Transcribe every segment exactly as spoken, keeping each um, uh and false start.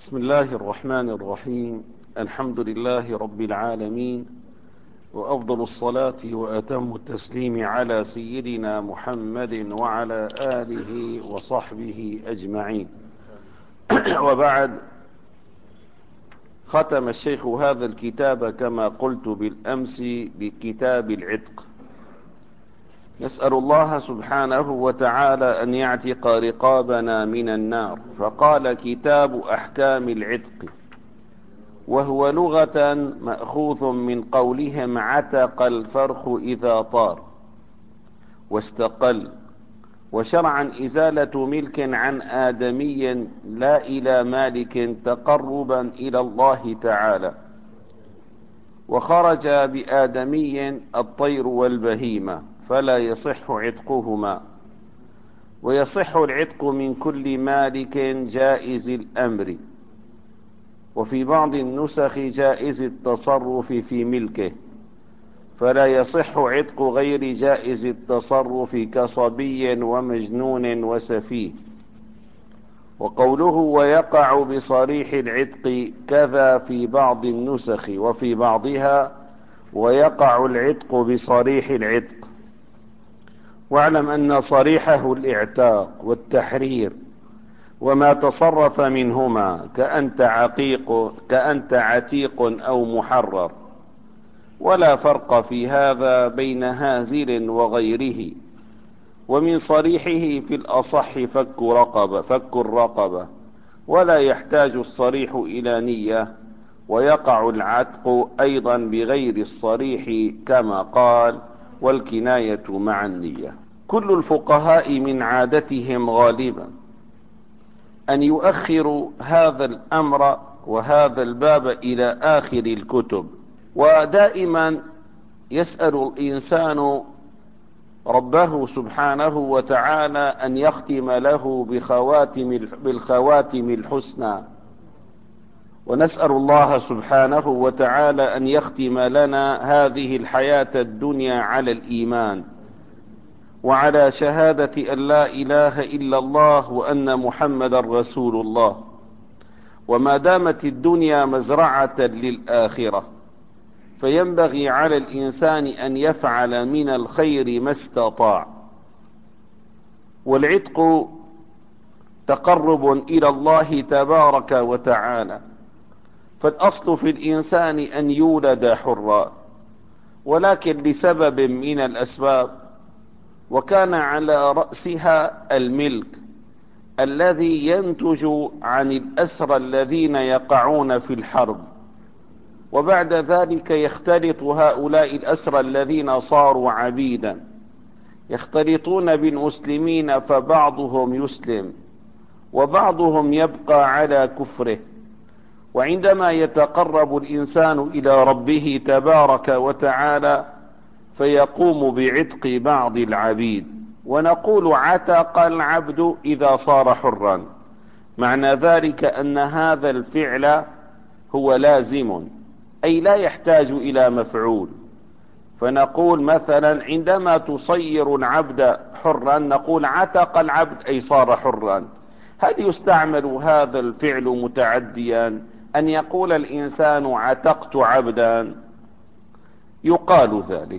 بسم الله الرحمن الرحيم. الحمد لله رب العالمين، وأفضل الصلاة وأتم التسليم على سيدنا محمد وعلى آله وصحبه أجمعين. وبعد، ختم الشيخ هذا الكتاب كما قلت بالأمس بكتاب العتق. نسأل الله سبحانه وتعالى أن يعتق رقابنا من النار. فقال: كتاب أحكام العتق، وهو لغة مأخوذ من قولهم عتق الفرخ إذا طار واستقل، وشرعا إزالة ملك عن آدمي لا إلى مالك تقربا إلى الله تعالى. وخرج بآدمي الطير والبهيمة فلا يصح عتقهما، ويصح العتق من كل مالك جائز الأمر، وفي بعض النسخ جائز التصرف في ملكه، فلا يصح عتق غير جائز التصرف كصبي ومجنون وسفيه. وقوله ويقع بصريح العتق كذا في بعض النسخ، وفي بعضها ويقع العتق بصريح العتق. واعلم أن صريحه الإعتاق والتحرير وما تصرف منهما، كأنت عقيق كأنت عتيق أو محرر، ولا فرق في هذا بين هازل وغيره. ومن صريحه في الأصح فك رقبة فك الرقبة، ولا يحتاج الصريح إلى نية. ويقع العتق أيضا بغير الصريح كما قال: والكناية مع النية. كل الفقهاء من عادتهم غالبا أن يؤخروا هذا الأمر وهذا الباب إلى آخر الكتب، ودائما يسأل الإنسان ربه سبحانه وتعالى أن يختم له بخواتم بالخواتم الحسنى، ونسأل الله سبحانه وتعالى أن يختم لنا هذه الحياة الدنيا على الإيمان، وعلى شهادة أن لا إله إلا الله وأن محمد رسول الله. وما دامت الدنيا مزرعة للآخرة، فينبغي على الإنسان أن يفعل من الخير ما استطاع. والعتق تقرب إلى الله تبارك وتعالى، فالأصل في الإنسان أن يولد حرا، ولكن لسبب من الأسباب، وكان على رأسها الملك الذي ينتج عن الأسرى الذين يقعون في الحرب، وبعد ذلك يختلط هؤلاء الأسرى الذين صاروا عبيدا يختلطون بالمسلمين، فبعضهم يسلم وبعضهم يبقى على كفره. وعندما يتقرب الإنسان إلى ربه تبارك وتعالى فيقوم بعتق بعض العبيد، ونقول عتق العبد إذا صار حرا. معنى ذلك أن هذا الفعل هو لازم، أي لا يحتاج إلى مفعول. فنقول مثلا عندما تصير العبد حرا نقول عتق العبد أي صار حرا. هل يستعمل هذا الفعل متعديا أن يقول الإنسان عتقت عبدا؟ يقال ذلك.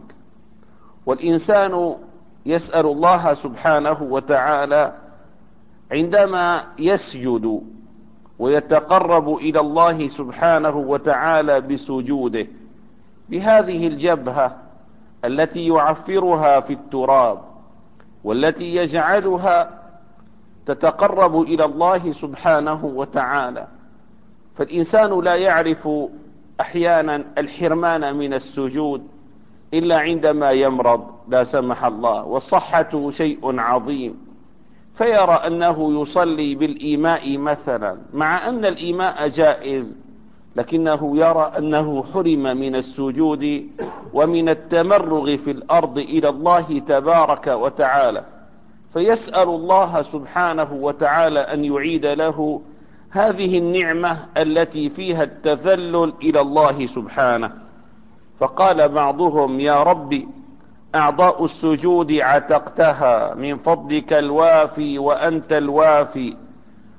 والإنسان يسأل الله سبحانه وتعالى عندما يسجد ويتقرب إلى الله سبحانه وتعالى بسجوده بهذه الجبهة التي يعفرها في التراب، والتي يجعلها تتقرب إلى الله سبحانه وتعالى. فالإنسان لا يعرف أحيانا الحرمان من السجود إلا عندما يمرض لا سمح الله، والصحة شيء عظيم، فيرى أنه يصلي بالإيماء مثلا، مع أن الإيماء جائز، لكنه يرى أنه حرم من السجود ومن التمرغ في الأرض إلى الله تبارك وتعالى، فيسأل الله سبحانه وتعالى أن يعيد له هذه النعمة التي فيها التذلل إلى الله سبحانه. فقال بعضهم: يا ربي، أعضاء السجود عتقتها من فضلك الوافي وأنت الوافي،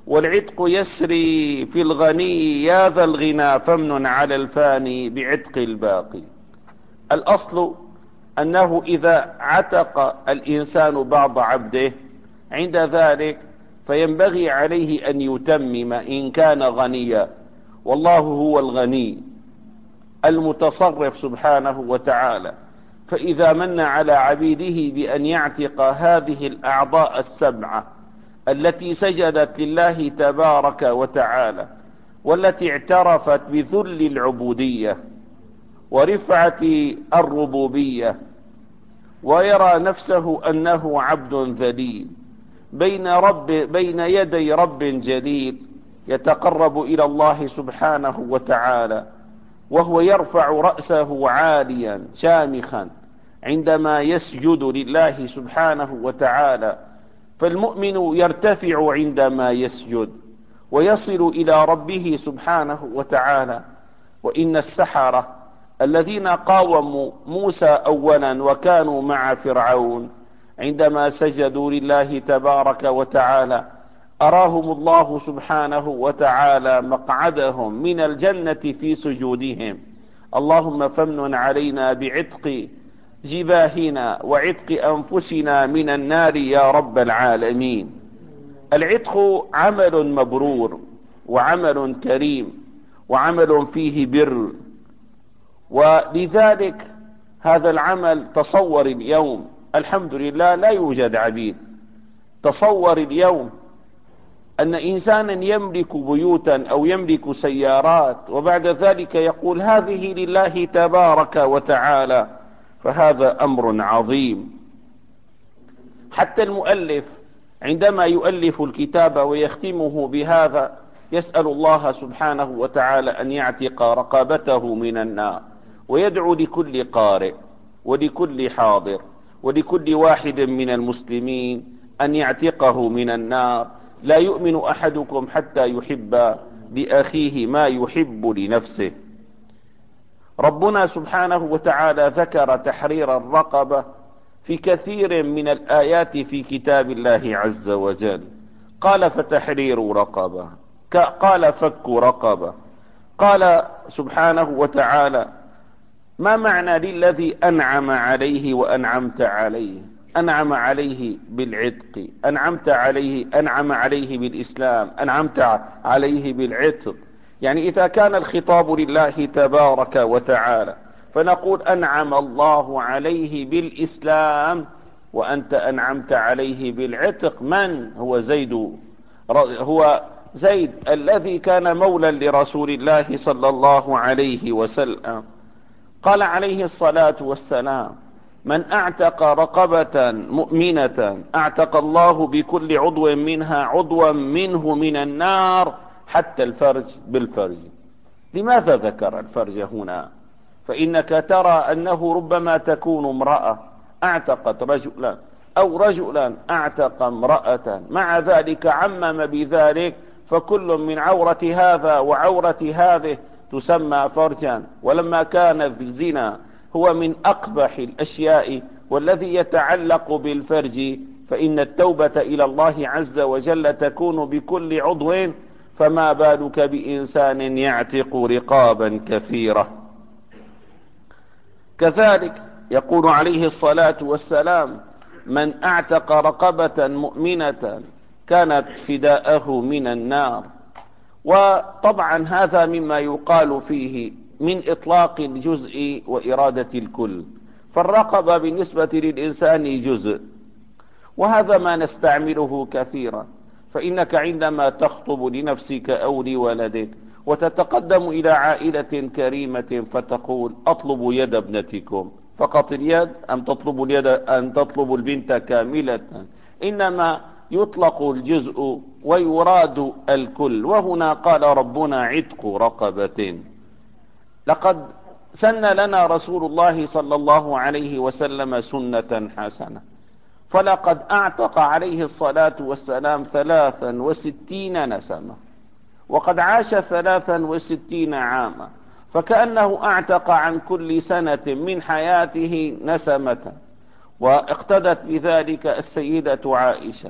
والعتق يسري في الغني يا ذا الغنى فمن على الفاني بعتق الباقي. الأصل أنه إذا عتق الإنسان بعض عبده عند ذلك فينبغي عليه أن يتمم إن كان غنيا، والله هو الغني المتصرف سبحانه وتعالى. فإذا من على عبيده بأن يعتق هذه الأعضاء السبعة التي سجدت لله تبارك وتعالى، والتي اعترفت بذل العبودية ورفعة الربوبية، ويرى نفسه أنه عبد ذليل بين رب بين يدي رب جليل يتقرب إلى الله سبحانه وتعالى، وهو يرفع رأسه عاليا شامخا عندما يسجد لله سبحانه وتعالى. فالمؤمن يرتفع عندما يسجد ويصل إلى ربه سبحانه وتعالى. وإن السحرة الذين قاوموا موسى أولا وكانوا مع فرعون عندما سجدوا لله تبارك وتعالى أراهم الله سبحانه وتعالى مقعدهم من الجنة في سجودهم. اللهم فمن علينا بعتق جباهنا وعتق أنفسنا من النار يا رب العالمين. العتق عمل مبرور وعمل كريم وعمل فيه بر، ولذلك هذا العمل تصور اليوم الحمد لله لا يوجد عبيد. تصور اليوم أن إنسانا يملك بيوتا أو يملك سيارات وبعد ذلك يقول هذه لله تبارك وتعالى، فهذا أمر عظيم. حتى المؤلف عندما يؤلف الكتاب ويختمه بهذا يسأل الله سبحانه وتعالى أن يعتق رقبته من النار، ويدعو لكل قارئ ولكل حاضر ولكل واحد من المسلمين أن يعتقه من النار. لا يؤمن أحدكم حتى يحب لأخيه ما يحب لنفسه. ربنا سبحانه وتعالى ذكر تحرير الرقبة في كثير من الآيات في كتاب الله عز وجل. قال فتحرير رقبة، قال فك رقبة، قال سبحانه وتعالى ما معنى للذي أنعم عليه وأنعمت عليه؟ أنعم عليه بالعتق، أنعمت عليه أنعم عليه بالإسلام، أنعمت عليه بالعتق. يعني إذا كان الخطاب لله تبارك وتعالى فنقول أنعم الله عليه بالإسلام وأنت أنعمت عليه بالعتق. من هو زيد؟ هو زيد الذي كان مولى لرسول الله صلى الله عليه وسلم. قال عليه الصلاة والسلام من اعتق رقبة مؤمنة اعتق الله بكل عضو منها عضوا منه من النار حتى الفرج بالفرج. لماذا ذكر الفرج هنا؟ فإنك ترى أنه ربما تكون امرأة اعتقت رجلا أو رجلا اعتق امرأة، مع ذلك عمم بذلك، فكل من عورة هذا وعورة هذه تسمى فرجا. ولما كان الزنا هو من أقبح الأشياء والذي يتعلق بالفرج، فإن التوبة إلى الله عز وجل تكون بكل عضو، فما بالك بإنسان يعتق رقابا كثيرة. كذلك يقول عليه الصلاة والسلام من اعتق رقبة مؤمنة كانت فداءه من النار. وطبعا هذا مما يقال فيه من إطلاق الجزء وإرادة الكل، فالرقبة بالنسبة للإنسان جزء، وهذا ما نستعمله كثيرا. فإنك عندما تخطب لنفسك أو لولدك وتتقدم إلى عائلة كريمة فتقول أطلب يد ابنتكم، فقط اليد أم تطلب اليد أن تطلب البنت كاملة؟ إنما يطلق الجزء ويراد الكل. وهنا قال ربنا عتق رقبة. لقد سن لنا رسول الله صلى الله عليه وسلم سنة حسنة، فلقد اعتق عليه الصلاة والسلام ثلاثا وستين نسمة، وقد عاش ثلاثا وستين عاما، فكأنه اعتق عن كل سنة من حياته نسمة. واقتدت بذلك السيدة عائشة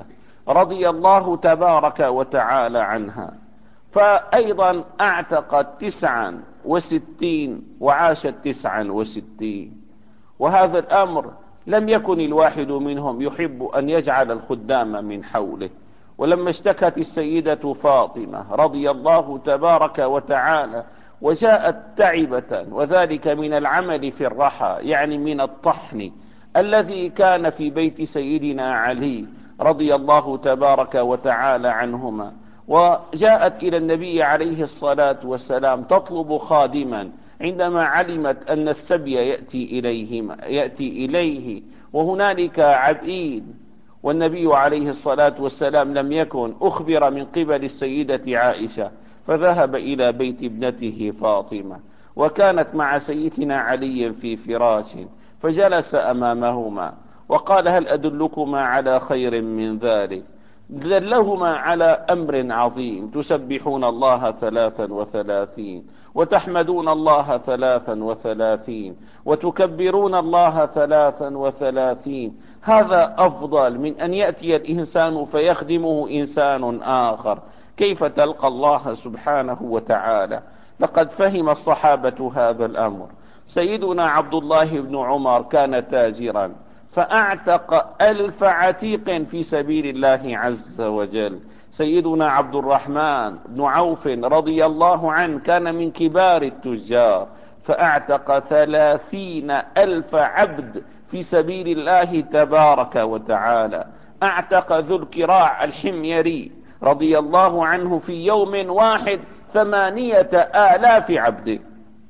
رضي الله تبارك وتعالى عنها، فأيضا اعتقت تسعا وستين وعاشت تسعا وستين. وهذا الأمر لم يكن الواحد منهم يحب أن يجعل الخدام من حوله. ولما اشتكت السيدة فاطمة رضي الله تبارك وتعالى وجاءت تعبة، وذلك من العمل في الرحى، يعني من الطحن الذي كان في بيت سيدنا علي رضي الله تبارك وتعالى عنهما، وجاءت إلى النبي عليه الصلاة والسلام تطلب خادما عندما علمت أن السبي يأتي إليهما يأتي إليه وهنالك عبيد، والنبي عليه الصلاة والسلام لم يكن أخبر من قبل السيدة عائشة، فذهب إلى بيت ابنته فاطمة، وكانت مع سيدنا علي في فراش، فجلس أمامهما وقال: هل أدلكما على خير من ذلك؟ دلهما على أمر عظيم: تسبحون الله ثلاثا وثلاثين، وتحمدون الله ثلاثا وثلاثين، وتكبرون الله ثلاثا وثلاثين. هذا أفضل من أن يأتي الإنسان فيخدمه إنسان آخر. كيف تلقى الله سبحانه وتعالى؟ لقد فهم الصحابة هذا الأمر. سيدنا عبد الله بن عمر كان تاجرا، فأعتق ألف عتيق في سبيل الله عز وجل. سيدنا عبد الرحمن بن عوف رضي الله عنه كان من كبار التجار، فأعتق ثلاثين ألف عبد في سبيل الله تبارك وتعالى. أعتق ذو الكراع الحميري رضي الله عنه في يوم واحد ثمانية آلاف عبد،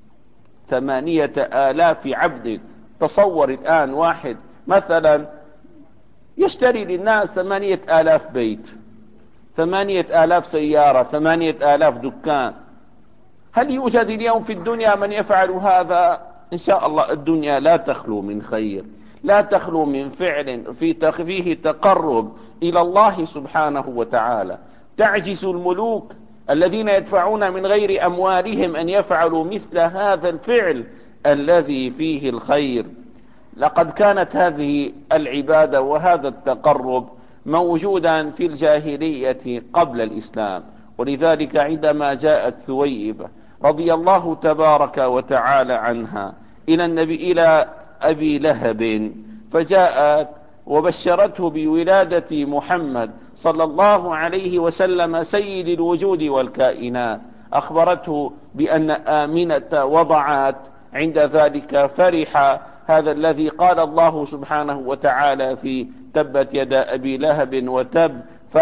ثمانية آلاف عبد. تصور الآن واحد مثلا يشتري للناس ثمانية آلاف بيت، ثمانية آلاف سيارة، ثمانية آلاف دكان. هل يوجد اليوم في الدنيا من يفعل هذا؟ إن شاء الله الدنيا لا تخلو من خير، لا تخلو من فعل في فيه تقرب إلى الله سبحانه وتعالى. تعجز الملوك الذين يدفعون من غير أموالهم أن يفعلوا مثل هذا الفعل الذي فيه الخير. لقد كانت هذه العبادة وهذا التقرب موجودا في الجاهلية قبل الإسلام، ولذلك عندما جاءت ثويبة رضي الله تبارك وتعالى عنها إلى النبي إلى أبي لهب، فجاءت وبشرته بولادة محمد صلى الله عليه وسلم سيد الوجود والكائنات، أخبرته بأن آمنة وضعت. عند ذلك فرح هذا الذي قال الله سبحانه وتعالى في تبت يدا أبي لهب وتب،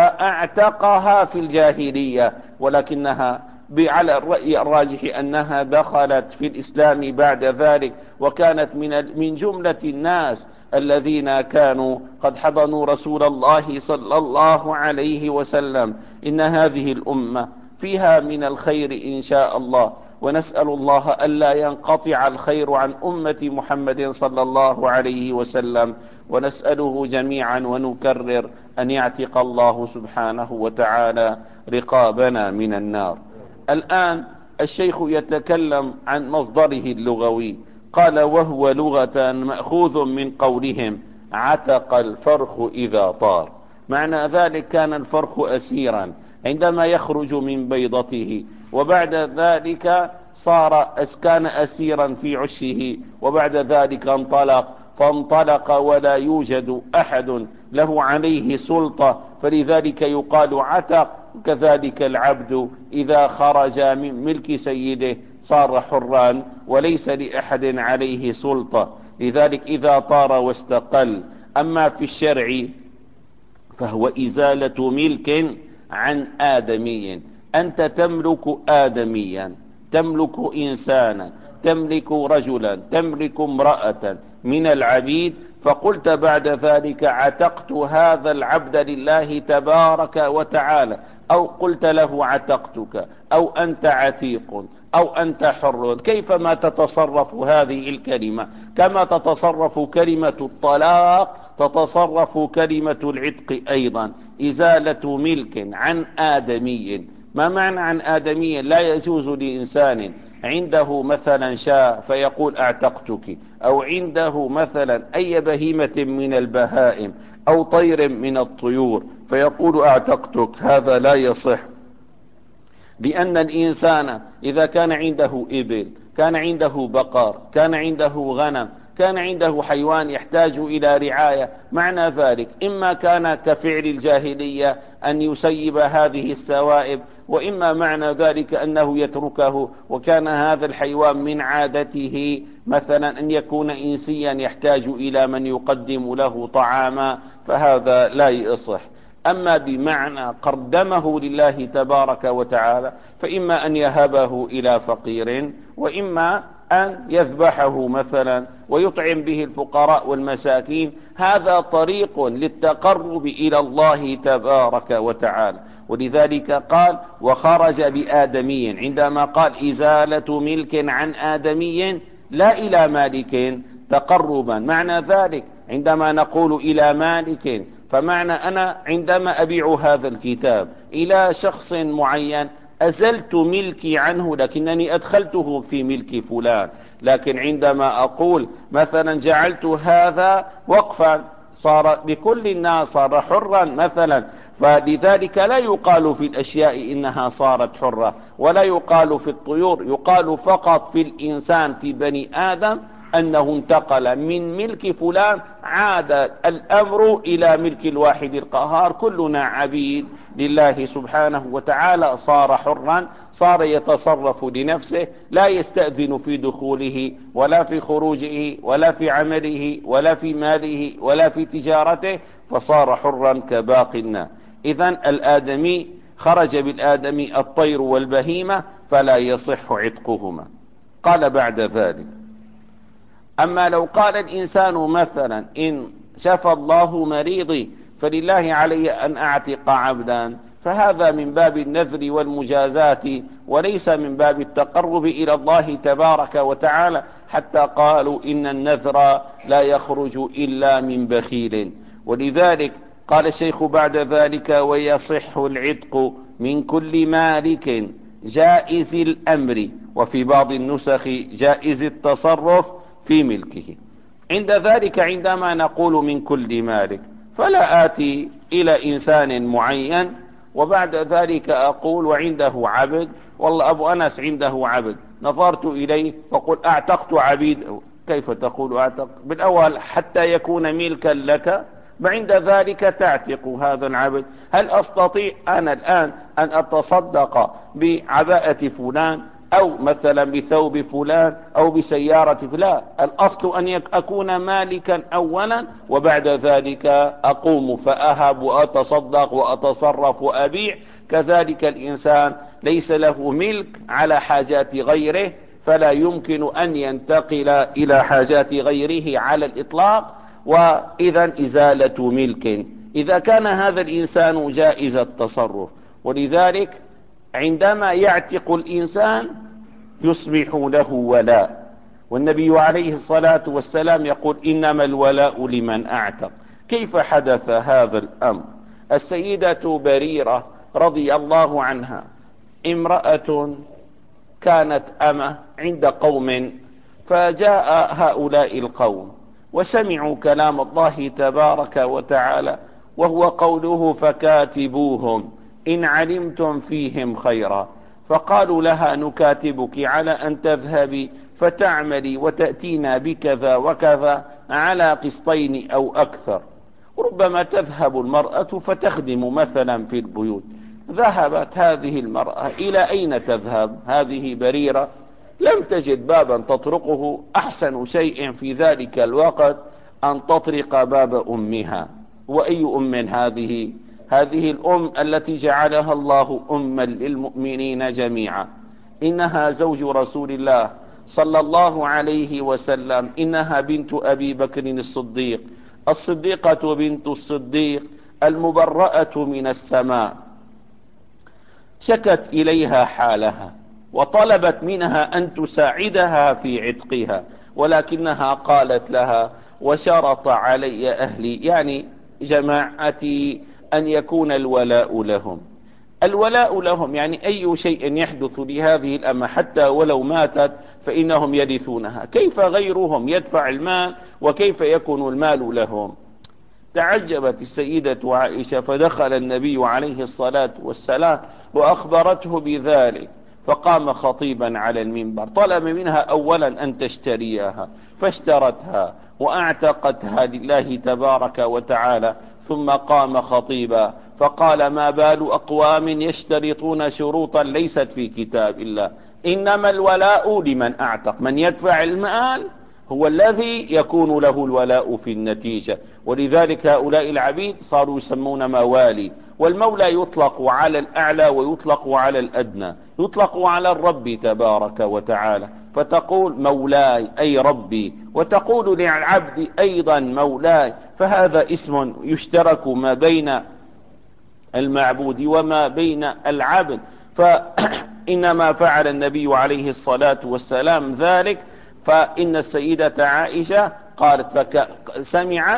فاعتقها في الجاهلية، ولكنها على الرأي الراجح أنها دخلت في الإسلام بعد ذلك، وكانت من من جملة الناس الذين كانوا قد حضنوا رسول الله صلى الله عليه وسلم. إن هذه الأمة فيها من الخير إن شاء الله، ونسأل الله ألا ينقطع الخير عن أمة محمد صلى الله عليه وسلم، ونسأله جميعا ونكرر أن يعتق الله سبحانه وتعالى رقابنا من النار. الآن الشيخ يتكلم عن مصدره اللغوي، قال: وهو لغة مأخوذ من قولهم عتق الفرخ إذا طار. معنى ذلك كان الفرخ أسيرا عندما يخرج من بيضته، وبعد ذلك صار كان أسيرا في عشه، وبعد ذلك انطلق فانطلق ولا يوجد أحد له عليه سلطة، فلذلك يقال عتق. كذلك العبد إذا خرج من ملك سيده صار حرا وليس لأحد عليه سلطة، لذلك إذا طار واستقل. أما في الشرع فهو إزالة ملك عن آدمي. أنت تملك آدميا، تملك إنسانا، تملك رجلا، تملك امرأة من العبيد، فقلت بعد ذلك عتقت هذا العبد لله تبارك وتعالى، أو قلت له عتقتك، أو أنت عتيق، أو أنت حر. كيفما تتصرف هذه الكلمة كما تتصرف كلمة الطلاق تتصرف كلمة العتق أيضا. إزالة ملك عن آدمي. ما معنى عن آدمي؟ لا يجوز لإنسان عنده مثلا شاة فيقول اعتقتك، أو عنده مثلا أي بهيمة من البهائم أو طير من الطيور فيقول اعتقتك، هذا لا يصح. لأن الإنسان إذا كان عنده إبل، كان عنده بقر، كان عنده غنم، كان عنده حيوان يحتاج إلى رعاية، معنى ذلك إما كان كفعل الجاهلية أن يسيب هذه السوائب، وإما معنى ذلك أنه يتركه، وكان هذا الحيوان من عادته مثلا أن يكون إنسيا يحتاج إلى من يقدم له طعاما، فهذا لا يصح. أما بمعنى قدمه لله تبارك وتعالى فإما أن يهبه إلى فقير، وإما أن يذبحه مثلا ويطعم به الفقراء والمساكين، هذا طريق للتقرب إلى الله تبارك وتعالى. ولذلك قال وخرج بآدمي، عندما قال إزالة ملك عن آدمي لا إلى مالك تقربا، معنى ذلك عندما نقول إلى مالك فمعنى أنا عندما أبيع هذا الكتاب إلى شخص معين أزلت ملكي عنه، لكنني أدخلته في ملك فلان. لكن عندما أقول مثلا جعلت هذا وقفا صار لكل الناس، صار حرا مثلا، فلذلك لا يقال في الأشياء إنها صارت حرة، ولا يقال في الطيور، يقال فقط في الإنسان في بني آدم أنه انتقل من ملك فلان، عاد الأمر إلى ملك الواحد القهار. كلنا عبيد لله سبحانه وتعالى، صار حرا، صار يتصرف لنفسه، لا يستأذن في دخوله ولا في خروجه ولا في عمله ولا في ماله ولا في تجارته، فصار حرا كباقي الناس. إذن الآدمي خرج بالآدمي الطير والبهيمة فلا يصح عتقهما. قال بعد ذلك أما لو قال الإنسان مثلا إن شفى الله مريضي فلله علي أن أعتق عبدا، فهذا من باب النذر والمجازات وليس من باب التقرب إلى الله تبارك وتعالى، حتى قالوا إن النذر لا يخرج إلا من بخيل. ولذلك قال الشيخ بعد ذلك ويصح العتق من كل مالك جائز الأمر، وفي بعض النسخ جائز التصرف في ملكه. عند ذلك عندما نقول من كل مالك فلا آتي إلى إنسان معين وبعد ذلك أقول وعنده عبد، والله أبو أنس عنده عبد، نظرت إليه فقل أعتقت عبيد. كيف تقول أعتق؟ بالأول حتى يكون ملكا لك، وعند ذلك تعتق هذا العبد. هل أستطيع أنا الآن أن أتصدق بعباءة فلان أو مثلا بثوب فلان أو بسيارة فلان؟ الأصل أن أكون مالكا أولا، وبعد ذلك أقوم فأهب وأتصدق وأتصرف وأبيع. كذلك الإنسان ليس له ملك على حاجات غيره، فلا يمكن أن ينتقل إلى حاجات غيره على الإطلاق. وإذا إزالة ملك إذا كان هذا الإنسان جائز التصرف، ولذلك عندما يعتق الإنسان يصبح له ولاء، والنبي عليه الصلاة والسلام يقول إنما الولاء لمن أعتق. كيف حدث هذا الأمر؟ السيدة بريرة رضي الله عنها امرأة كانت أمة عند قوم، فجاء هؤلاء القوم وسمعوا كلام الله تبارك وتعالى، وهو قوله فكاتبوهم إن علمتم فيهم خيرا. فقالوا لها نكاتبك على أن تذهبي فتعملي وتأتينا بكذا وكذا على قسطين أو أكثر. ربما تذهب المرأة فتخدم مثلا في البيوت. ذهبت هذه المرأة، إلى أين تذهب هذه بريرة؟ لم تجد بابا تطرقه، أحسن شيء في ذلك الوقت أن تطرق باب أمها. وأي أم هذه؟ هذه الأم التي جعلها الله أما للمؤمنين جميعا، إنها زوج رسول الله صلى الله عليه وسلم، إنها بنت أبي بكر الصديق، الصديقة بنت الصديق المبرأة من السماء. شكت إليها حالها وطلبت منها أن تساعدها في عتقها، ولكنها قالت لها وشرط علي أهلي يعني جماعتي أن يكون الولاء لهم. الولاء لهم يعني أي شيء يحدث لهذه الأمة حتى ولو ماتت فإنهم يرثونها. كيف غيرهم يدفع المال وكيف يكون المال لهم؟ تعجبت السيدة عائشة، فدخل النبي عليه الصلاة والسلام وأخبرته بذلك، فقام خطيبا على المنبر، طلب منها أولا أن تشتريها، فاشترتها وأعتقتها لله تبارك وتعالى، ثم قام خطيبا فقال: ما بال أقوام يشترطون شروطا ليست في كتاب الله، إنما الولاء لمن أعتق، من يدفع المال هو الذي يكون له الولاء في النتيجة. ولذلك هؤلاء العبيد صاروا يسمون موالي، والمولى يطلق على الأعلى ويطلق على الأدنى، يطلق على الرب تبارك وتعالى، فتقول مولاي أي ربي، وتقول للعبد أيضا مولاي، فهذا اسم يشترك ما بين المعبود وما بين العبد. فإنما فعل النبي عليه الصلاة والسلام ذلك، فإن السيدة عائشة قالت فسمعت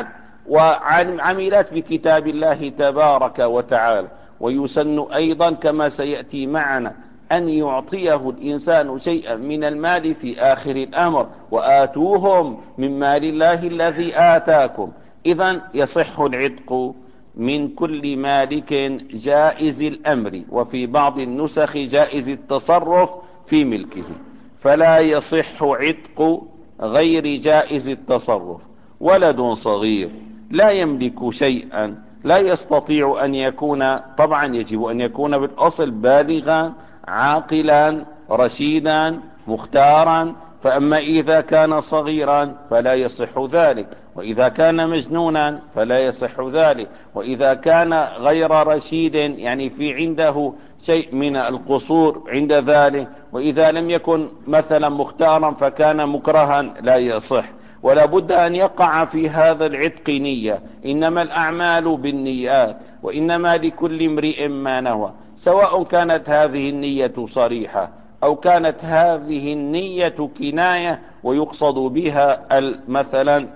وعملت بكتاب الله تبارك وتعالى. ويسن أيضا كما سيأتي معنا أن يعطيه الإنسان شيئا من المال في آخر الأمر، وآتوهم من مال الله الذي آتاكم. إذن يصح العتق من كل مالك جائز الأمر، وفي بعض النسخ جائز التصرف في ملكه، فلا يصح عتق غير جائز التصرف. ولد صغير لا يملك شيئا لا يستطيع أن يكون، طبعا يجب أن يكون بالأصل بالغا عاقلا رشيدا مختارا، فأما إذا كان صغيرا فلا يصح ذلك، وإذا كان مجنونا فلا يصح ذلك، وإذا كان غير رشيد يعني في عنده شيء من القصور عند ذلك، وإذا لم يكن مثلا مختارا فكان مكرها لا يصح. ولا بد أن يقع في هذا العتق نية، إنما الأعمال بالنيات، وإنما لكل امرئ ما نوى، سواء كانت هذه النية صريحة أو كانت هذه النية كناية ويقصد بها مثلا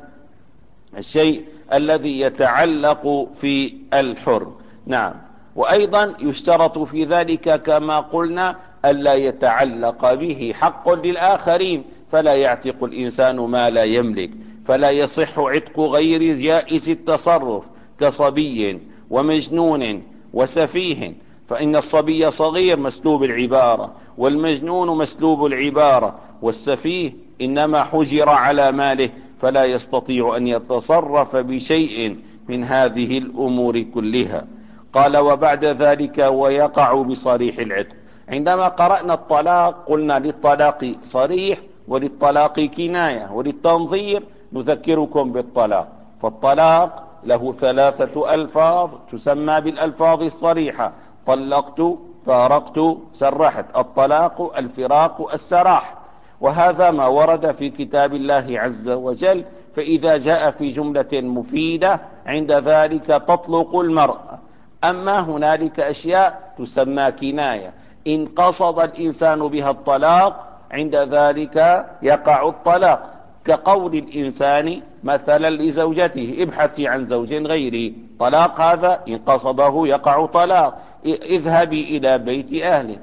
الشيء الذي يتعلق في الحر. نعم. وأيضا يشترط في ذلك كما قلنا ألا يتعلق به حق للآخرين، فلا يعتق الإنسان ما لا يملك، فلا يصح عتق غير جائز التصرف كصبي ومجنون وسفيه، فإن الصبي صغير مسلوب العبارة، والمجنون مسلوب العبارة، والسفيه إنما حجر على ماله فلا يستطيع أن يتصرف بشيء من هذه الأمور كلها. قال: وبعد ذلك ويقع بصريح العتق. عندما قرأنا الطلاق قلنا للطلاق صريح وللطلاق كناية، وللتنظير نذكركم بالطلاق. فالطلاق له ثلاثة ألفاظ تسمى بالألفاظ الصريحة: طلقت، فارقت، سرحت. الطلاق الفراق السراح، وهذا ما ورد في كتاب الله عز وجل. فإذا جاء في جملة مفيدة عند ذلك تطلق المرأة. أما هنالك أشياء تسمى كناية، إن قصد الإنسان بها الطلاق عند ذلك يقع الطلاق، كقول الإنسان مثلا لزوجته: ابحثي عن زوج غيري. طلاق هذا إن قصده يقع طلاق. اذهبي إلى بيت أهلك،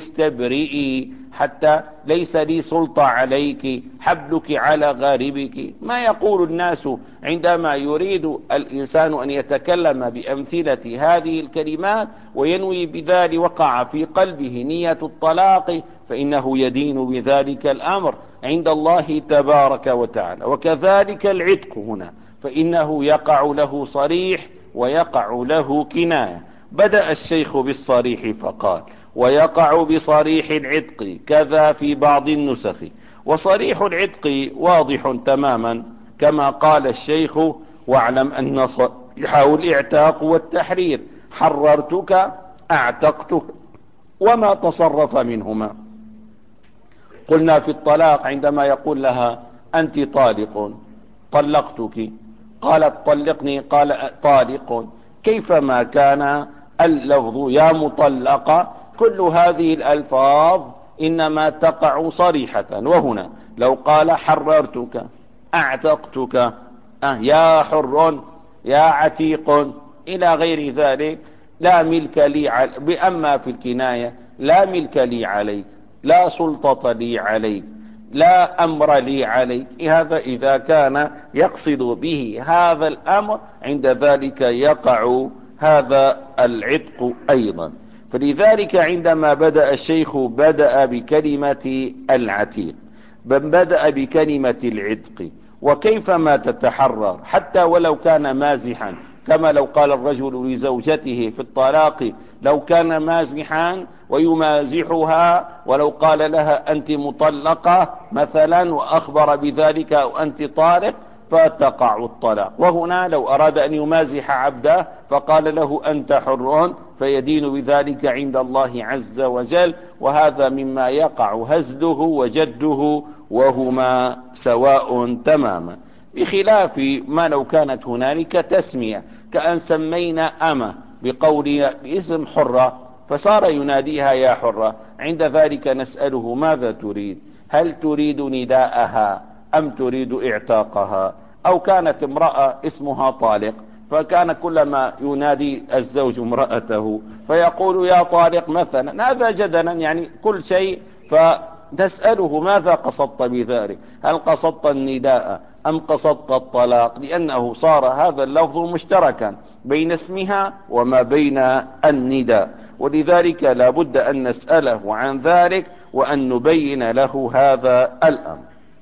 استبرئي حتى ليس لي سلطة عليك، حبلك على غاربك. ما يقول الناس عندما يريد الإنسان أن يتكلم بأمثلة هذه الكلمات وينوي بذلك وقع في قلبه نية الطلاق، فإنه يدين بذلك الأمر عند الله تبارك وتعالى. وكذلك العتق هنا، فإنه يقع له صريح ويقع له كناية. بدأ الشيخ بالصريح فقال: ويقع بصريح العتق كذا في بعض النسخ. وصريح العتق واضح تماما كما قال الشيخ: واعلم أن صريحه الاعتاق والتحرير، حررتك اعتقتك وما تصرف منهما. قلنا في الطلاق عندما يقول لها: أنت طالق، طلقتك، قالت: طلقني، قال: طالق. كيفما كان اللفظ يا مطلقة، كل هذه الألفاظ إنما تقع صريحة. وهنا لو قال: حررتك، اعتقتك، أه يا حر، يا عتيق، إلى غير ذلك، لا ملك لي عليك. أما في الكناية: لا ملك لي عليك، لا سلطة لي عليك، لا أمر لي عليك. هذا إذا كان يقصد به هذا الأمر، عند ذلك يقع هذا العتق أيضا. فلذلك عندما بدأ الشيخ بدأ بكلمة العتيق، بدأ بكلمة العتق. وكيفما تتحرر حتى ولو كان مازحا، كما لو قال الرجل لزوجته في الطلاق، لو كان مازحا ويمازحها، ولو قال لها أنت مطلقة مثلا وأخبر بذلك أو أنت طالق، فتقع الطلاق. وهنا لو أراد أن يمازح عبده فقال له أنت حر، فيدين بذلك عند الله عز وجل. وهذا مما يقع هزله وجده وهما سواء تماما، بخلاف ما لو كانت هنالك تسمية، كأن سمينا أمة بقول باسم حرة فصار يناديها يا حرة، عند ذلك نسأله ماذا تريد؟ هل تريد نداءها أم تريد اعتاقها؟ أو كانت امرأة اسمها طالق، فكان كلما ينادي الزوج امرأته فيقول يا طالق مثلا، هذا جدلا يعني كل شيء. فنسأله ماذا قصدت بذلك؟ هل قصدت النداء أم قصدت الطلاق؟ لأنه صار هذا اللفظ مشتركا بين اسمها وما بين النداء، ولذلك لا بد أن نسأله عن ذلك وأن نبين له هذا الأمر.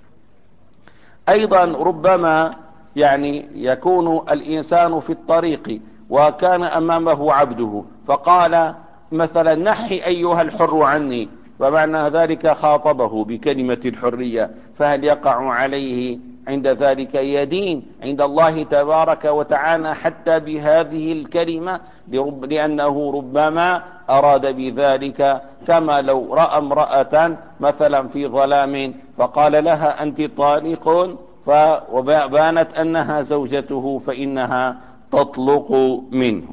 أيضا ربما يعني يكون الإنسان في الطريق وكان أمامه عبده فقال مثلا نحي أيها الحر عني، ومعنى ذلك خاطبه بكلمة الحرية، فهل يقع عليه عند ذلك يدين عند الله تبارك وتعالى حتى بهذه الكلمة؟ لأنه ربما أراد بذلك، كما لو رأى امرأة مثلا في ظلام فقال لها أنت طالق، وبانت أنها زوجته فإنها تطلق منه.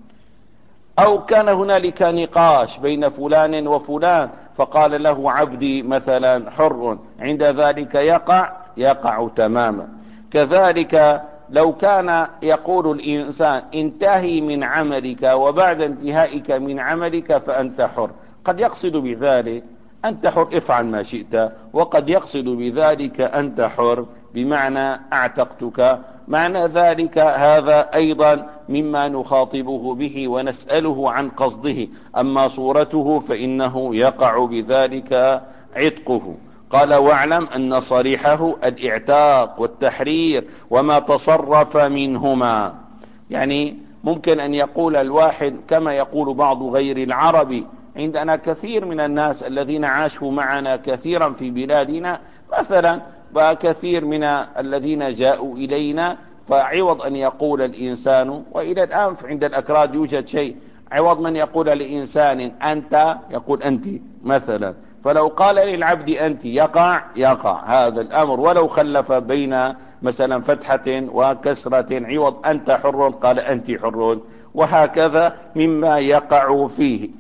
أو كان هنالك نقاش بين فلان وفلان فقال له عبدي مثلا حر، عند ذلك يقع يقع تماما. كذلك لو كان يقول الإنسان انتهي من عملك وبعد انتهائك من عملك فأنت حر، قد يقصد بذلك أنت حر افعل ما شئت، وقد يقصد بذلك أنت حر بمعنى اعتقتك. معنى ذلك هذا أيضا مما نخاطبه به ونسأله عن قصده، أما صورته فإنه يقع بذلك عتقه. قال واعلم أن صريحه الاعتاق والتحرير وما تصرف منهما. يعني ممكن أن يقول الواحد كما يقول بعض غير العرب، عندنا كثير من الناس الذين عاشوا معنا كثيرا في بلادنا مثلا، وكثير من الذين جاءوا إلينا، فعوض أن يقول الإنسان، وإلى الآن عند الأكراد يوجد شيء، عوض من يقول لإنسان أنت يقول أنت مثلا، فلو قال للعبد أنت يقع يقع هذا الأمر، ولو خلف بين مثلا فتحة وكسرة، عوض أنت حر قال أنت حر، وهكذا مما يقع فيه.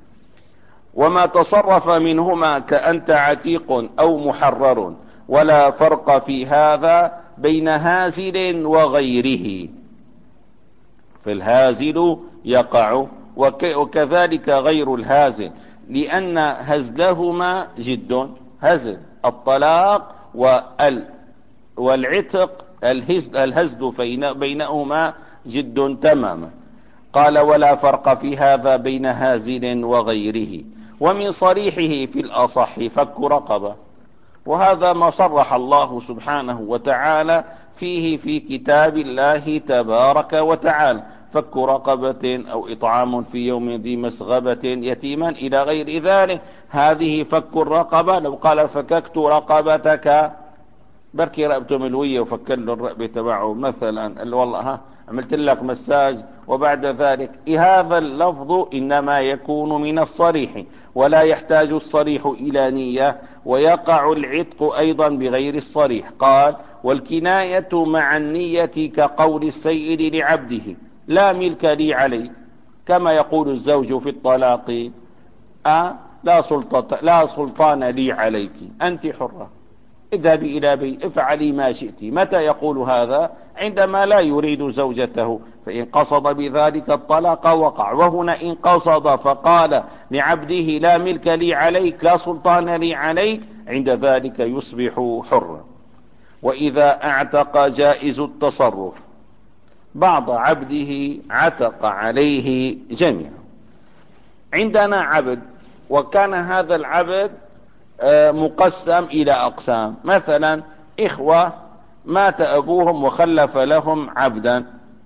وما تصرف منهما كأنت عتيق أو محرر، ولا فرق في هذا بين هازل وغيره. فالهازل يقع وكذلك غير الهازل، لأن هزلهما جد، هزل الطلاق والعتق الهزل بينهما جد تماما. قال ولا فرق في هذا بين هازل وغيره. ومن صريحه في الأصح فك رقبة، وهذا ما صرح الله سبحانه وتعالى فيه في كتاب الله تبارك وتعالى، فك رقبة أو إطعام في يوم ذي مسغبة يتيما إلى غير ذلك. هذه فك الرقبة. لو قال فككت رقبتك، بركي رقبته ملوية وفكر له الرقبة تبعه مثلا، والله ها عملت لك مساج وبعد ذلك. هذا اللفظ إنما يكون من الصريح ولا يحتاج الصريح إلى نية، ويقع العتق أيضا بغير الصريح. قال والكناية مع النية كقول السيد لعبده لا ملك لي علي، كما يقول الزوج في الطلاق أه لا سلطة لا سلطان لي عليك أنت حرة، اذهبي إلى بيت افعلي ما شئت. متى يقول هذا؟ عندما لا يريد زوجته، فإن قصد بذلك الطلاق وقع. وهنا إن قصد فقال لعبده لا ملك لي عليك، لا سلطان لي عليك، عند ذلك يصبح حرا. وإذا اعتق جائز التصرف، بعض عبده عتق عليه جميعا. عندنا عبد وكان هذا العبد مقسم إلى أقسام، مثلا إخوة مات أبوهم وخلف لهم عبدا،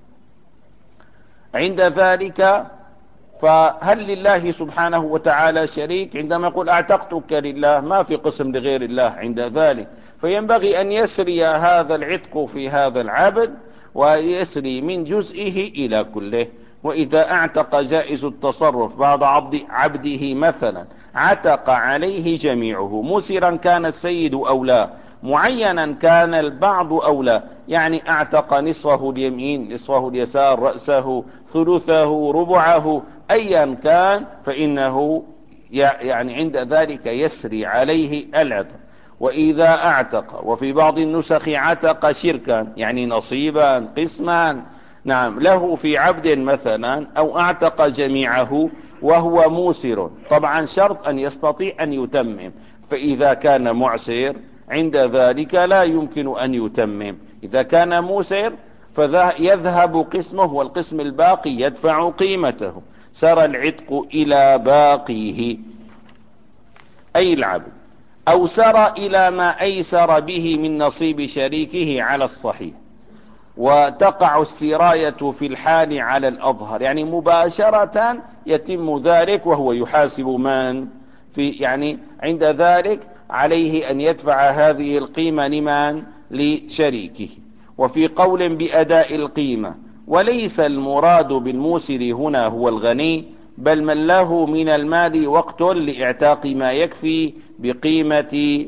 عند ذلك فهل لله سبحانه وتعالى شريك؟ عندما يقول اعتقتك لله، ما في قسم لغير الله عند ذلك، فينبغي أن يسري هذا العتق في هذا العبد ويسري من جزئه إلى كله. وإذا اعتق جائز التصرف، بعض عبده مثلا عتق عليه جميعه، مسرا كان السيد أو لا، معينا كان البعض أو لا، يعني اعتق نصفه اليمين، نصفه اليسار، رأسه، ثلثه، ربعه، أيا كان، فإنه يعني عند ذلك يسري عليه العتق. وإذا اعتق، وفي بعض النسخ عتق شركا، يعني نصيبا، قسما، نعم، له في عبد مثلا، أو اعتق جميعه وهو موسر، طبعا شرط أن يستطيع أن يتمم، فإذا كان معسر عند ذلك لا يمكن أن يتمم. إذا كان موسر فيذهب قسمه، والقسم الباقي يدفع قيمته، سر العتق إلى باقيه أي العبد، أو سر إلى ما أيسر به من نصيب شريكه على الصحيح. وتقع السراية في الحال على الأظهر، يعني مباشرة يتم ذلك وهو يحاسب من في، يعني عند ذلك عليه أن يدفع هذه القيمة لمن؟ لشريكه. وفي قول بأداء القيمة، وليس المراد بالموسر هنا هو الغني، بل من له من المال وقت لإعتاق ما يكفي بقيمة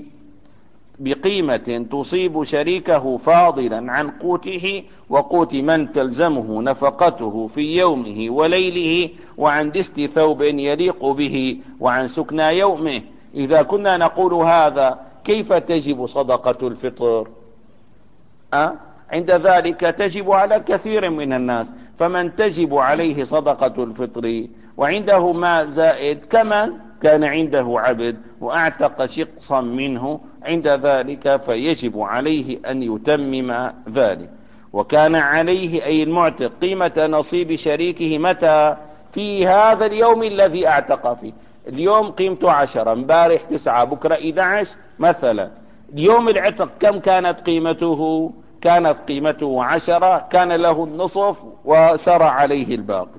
بقيمة تصيب شريكه فاضلا عن قوته وقوت من تلزمه نفقته في يومه وليله، وعن دست ثوب يليق به، وعن سكنى يومه. إذا كنا نقول هذا، كيف تجب صدقة الفطر؟ أه؟ عند ذلك تجب على كثير من الناس، فمن تجب عليه صدقة الفطر وعنده مال زائد، كمن كان عنده عبد واعتق شقصا منه، عند ذلك فيجب عليه أن يتمم ذلك. وكان عليه أي المعتق قيمة نصيب شريكه متى؟ في هذا اليوم الذي اعتق فيه. اليوم قيمته عشرة، امبارح تسعة، بكرة إحدى عشر مثلا. اليوم العتق كم كانت قيمته؟ كانت قيمته عشرة، كان له النصف وسرى عليه الباقي،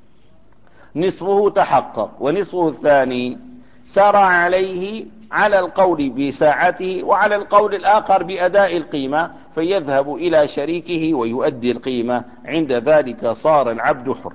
نصفه تحقق، ونصفه الثاني سرى عليه على القول بساعته، وعلى القول الآخر بأداء القيمة، فيذهب إلى شريكه ويؤدي القيمة، عند ذلك صار العبد حر.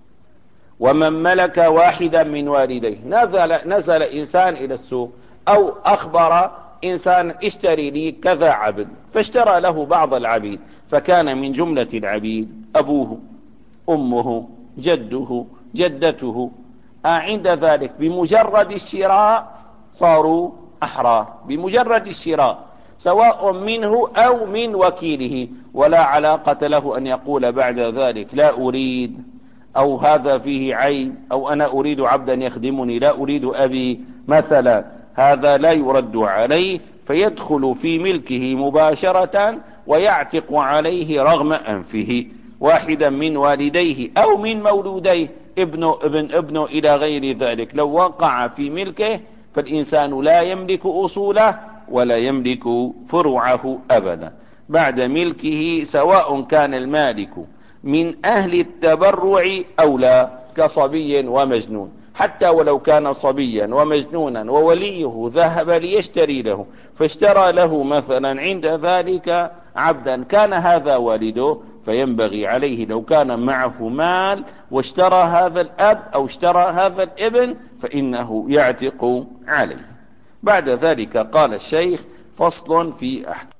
ومن ملك واحدا من والديه، نزل, نزل إنسان إلى السوق أو أخبر إنسان اشتري لي كذا عبد، فاشترى له بعض العبيد، فكان من جملة العبيد أبوه، أمه، جده، جدته، عند ذلك بمجرد الشراء صاروا أحرار، بمجرد الشراء، سواء منه أو من وكيله، ولا علاقة له أن يقول بعد ذلك لا أريد، أو هذا فيه عيب، أو أنا أريد عبدا يخدمني، لا أريد أبي مثلا، هذا لا يرد عليه، فيدخل في ملكه مباشرة ويعتق عليه رغم أنفه واحدا من والديه أو من مولوديه، ابن ابن ابن إلى غير ذلك. لو وقع في ملكه فالإنسان لا يملك أصوله ولا يملك فروعه أبدا بعد ملكه، سواء كان المالك من أهل التبرع أو لا، كصبي ومجنون، حتى ولو كان صبيا ومجنونا ووليه ذهب ليشتري له، فاشترى له مثلا عند ذلك عبدا، كان هذا والده، فينبغي عليه لو كان معه مال واشترى هذا الأب أو اشترى هذا الابن فإنه يعتق عليه. بعد ذلك قال الشيخ: فصل في أحكام